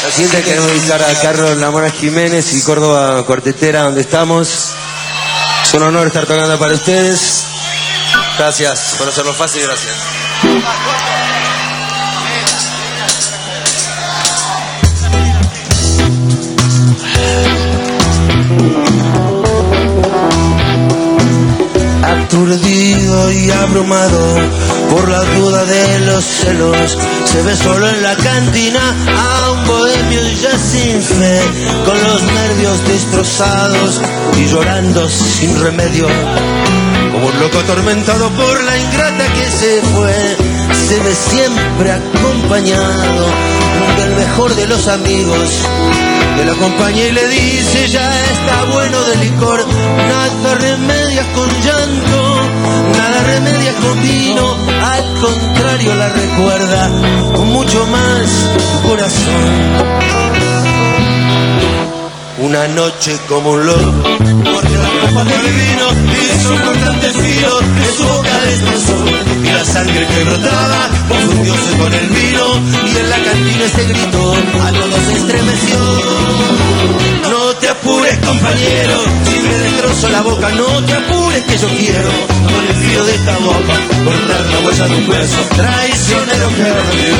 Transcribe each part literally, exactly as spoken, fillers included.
Lo siguiente queremos dedicar a Carlos Lamora Jiménez y Córdoba Cuartetera, donde estamos. Es un honor estar tocando para ustedes. Gracias por hacerlo fácil, gracias. Aturdido y abrumado por la duda de los celos, se ve solo en la cantina a un bohemio ya sin fe, con los nervios destrozados y llorando sin remedio. Como un loco atormentado por la ingrata que se fue, se ve siempre acompañado del mejor de los amigos, que lo acompaña y le dice: ya está bueno de licor, nada remedias con llanto, nada remedias con vino, al contrario la recuerda con mucho más tu corazón. Una noche como un loco, porque la copa del vino hizo un cortante filo en su boca destrozó, y la sangre que brotaba confundióse con el vino, y en la cantina ese grito a todos se estremeció. No te apures, compañero, si me destrozo la boca, no te apures que yo quiero, con el filo de esta boca, cortar la huella de un beso traicionero que perdió.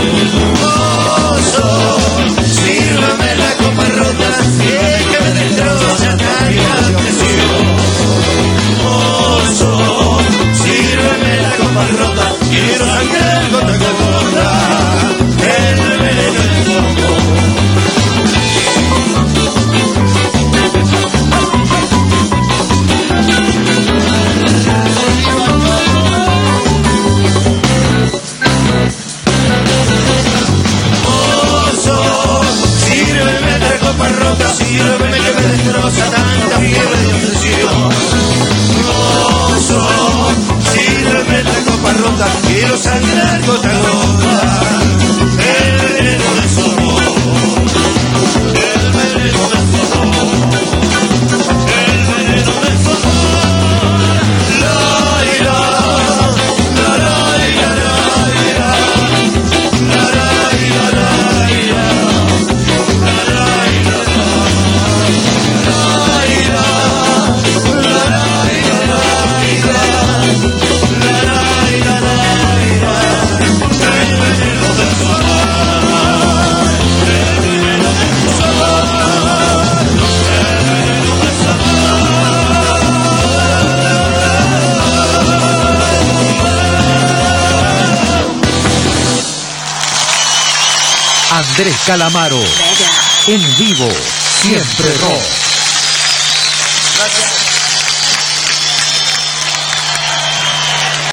Oso, sírvame la copa rota, que me destroza tanta presión. Oso, sírveme la copa rota, quiero sangrar gota a gota el veneno del fuego. Sírveme que me destroza tanta fiebre de obsesión. Oso, sírveme la copa rota, quiero sangrar gota a gota el veneno de su amor, el veneno de su amor, el veneno de su amor. La ira, la la ira, la ira, la la ira, la ira. Andrés Calamaro, en vivo, siempre rock.